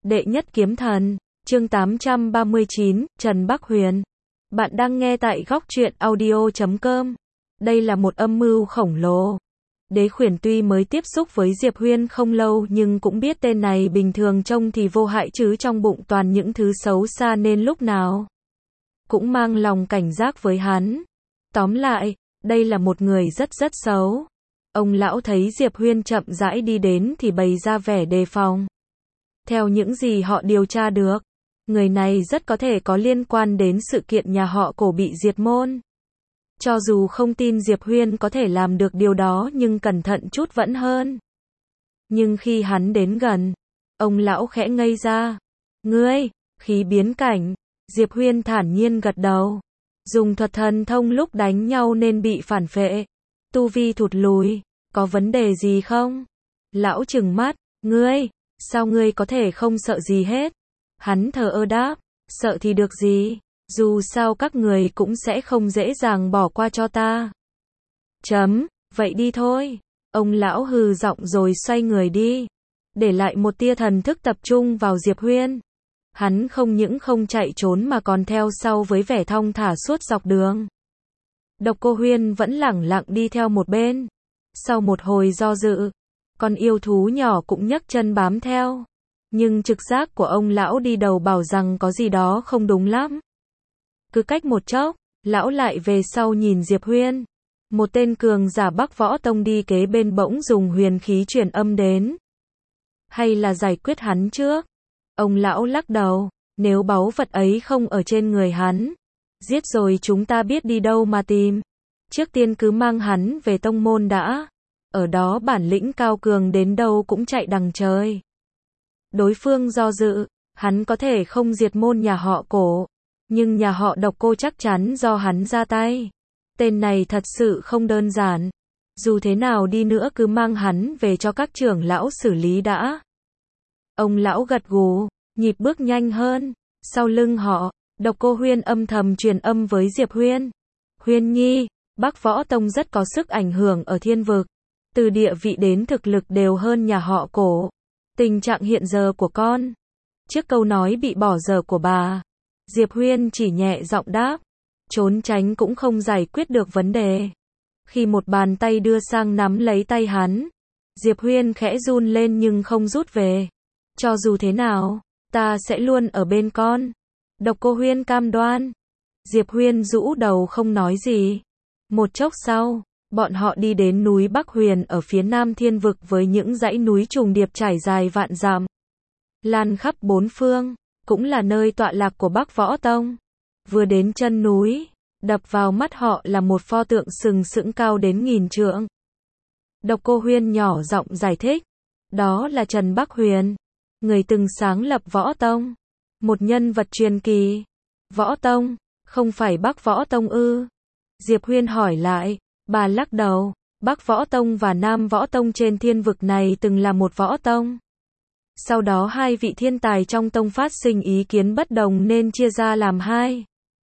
Đệ nhất kiếm thần, chương 839, Trần Bắc Huyền. Bạn đang nghe tại góc truyện audio.com. Đây là một âm mưu khổng lồ. Đế Khuyển tuy mới tiếp xúc với Diệp Huyên không lâu nhưng cũng biết tên này bình thường trông thì vô hại chứ trong bụng toàn những thứ xấu xa nên lúc nào cũng mang lòng cảnh giác với hắn. Tóm lại, đây là một người rất xấu. Ông lão thấy Diệp Huyên chậm rãi đi đến thì bày ra vẻ đề phòng. Theo những gì họ điều tra được, người này rất có thể có liên quan đến sự kiện nhà họ Cổ bị diệt môn. Cho dù không tin Diệp Huyên có thể làm được điều đó nhưng cẩn thận chút vẫn hơn. Nhưng khi hắn đến gần, ông lão khẽ ngây ra. Ngươi, khí biến cảnh. Diệp Huyên thản nhiên gật đầu. Dùng thuật thần thông lúc đánh nhau nên bị phản phệ. Tu vi thụt lùi, có vấn đề gì không? Lão trừng mắt, ngươi, sao ngươi có thể không sợ gì hết? Hắn thờ ơ đáp, sợ thì được gì, dù sao các người cũng sẽ không dễ dàng bỏ qua cho ta. Vậy đi thôi. Ông lão hừ giọng rồi xoay người đi, để lại một tia thần thức tập trung vào Diệp Huyên. Hắn không những không chạy trốn mà còn theo sau với vẻ thong thả suốt dọc đường. Độc Cô Huyên vẫn lẳng lặng đi theo một bên. Sau một hồi do dự, con yêu thú nhỏ cũng nhấc chân bám theo. Nhưng trực giác của ông lão đi đầu bảo rằng có gì đó không đúng lắm. Cứ cách một chốc, lão lại về sau nhìn Diệp Huyên. Một tên cường giả Bắc Võ Tông đi kế bên bỗng dùng huyền khí truyền âm đến. Hay là giải quyết hắn trước? Ông lão lắc đầu, nếu báu vật ấy không ở trên người hắn, giết rồi chúng ta biết đi đâu mà tìm. Trước tiên cứ mang hắn về tông môn đã. Ở đó bản lĩnh cao cường đến đâu cũng chạy đằng trời. Đối phương do dự, hắn có thể không diệt môn nhà họ Cổ, nhưng nhà họ Độc Cô chắc chắn do hắn ra tay. Tên này thật sự không đơn giản. Dù thế nào đi nữa cứ mang hắn về cho các trưởng lão xử lý đã. Ông lão gật gù, nhịp bước nhanh hơn. Sau lưng họ, Độc Cô Huyên âm thầm truyền âm với Diệp Huyên. Huyên nhi, Bắc Võ Tông rất có sức ảnh hưởng ở thiên vực. Từ địa vị đến thực lực đều hơn nhà họ Cổ. Tình trạng hiện giờ của con. Trước câu nói bị bỏ dở của bà, Diệp Huyên chỉ nhẹ giọng đáp. Trốn tránh cũng không giải quyết được vấn đề. Khi một bàn tay đưa sang nắm lấy tay hắn, Diệp Huyên khẽ run lên nhưng không rút về. Cho dù thế nào, ta sẽ luôn ở bên con. Độc Cô Huyên cam đoan. Diệp Huyên rũ đầu không nói gì. Một chốc sau, bọn họ đi đến núi Bắc Huyền ở phía nam thiên vực với những dãy núi trùng điệp trải dài vạn dặm, lan khắp bốn phương, cũng là nơi tọa lạc của Bắc Võ Tông. Vừa đến chân núi, đập vào mắt họ là một pho tượng sừng sững cao đến 1000 trượng. Độc Cô Huyên nhỏ giọng giải thích, đó là Trần Bắc Huyền, người từng sáng lập Võ Tông, một nhân vật truyền kỳ. Võ Tông, không phải Bắc Võ Tông ư? Diệp Huyên hỏi lại. Bà lắc đầu, Bắc Võ Tông và Nam Võ Tông trên thiên vực này từng là một võ tông. Sau đó hai vị thiên tài trong tông phát sinh ý kiến bất đồng nên chia ra làm hai.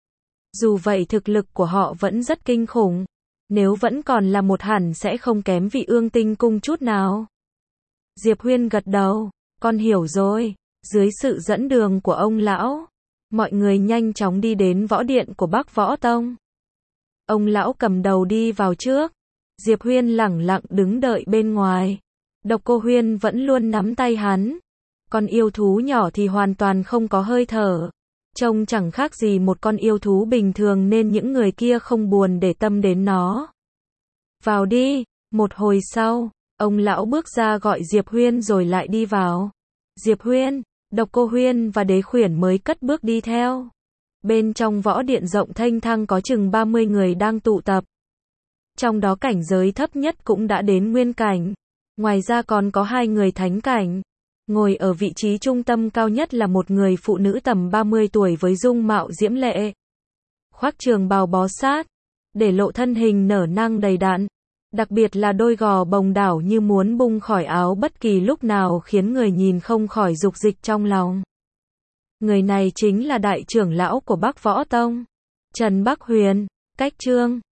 Dù vậy thực lực của họ vẫn rất kinh khủng. Nếu vẫn còn là một hẳn sẽ không kém vị Ương Tinh Cung chút nào. Diệp Huyên gật đầu, con hiểu rồi. Dưới sự dẫn đường của ông lão, mọi người nhanh chóng đi đến võ điện của Bắc Võ Tông. Ông lão cầm đầu đi vào trước. Diệp Huyên lẳng lặng đứng đợi bên ngoài. Độc Cô Huyên vẫn luôn nắm tay hắn. Con yêu thú nhỏ thì hoàn toàn không có hơi thở. Trông chẳng khác gì một con yêu thú bình thường nên những người kia không buồn để tâm đến nó. Vào đi. Một hồi sau, ông lão bước ra gọi Diệp Huyên rồi lại đi vào. Diệp Huyên, Độc Cô Huyên và Đế Khuyển mới cất bước đi theo. Bên trong võ điện rộng thênh thang có chừng 30 người đang tụ tập. Trong đó cảnh giới thấp nhất cũng đã đến nguyên cảnh. Ngoài ra còn có 2 người thánh cảnh. Ngồi ở vị trí trung tâm cao nhất là một người phụ nữ tầm 30 tuổi với dung mạo diễm lệ. Khoác trường bào bó sát, để lộ thân hình nở nang đầy đặn. Đặc biệt là đôi gò bồng đảo như muốn bung khỏi áo bất kỳ lúc nào khiến người nhìn không khỏi dục dịch trong lòng. Người này chính là đại trưởng lão của Bắc Võ Tông, Trần Bắc Huyền. Cách chương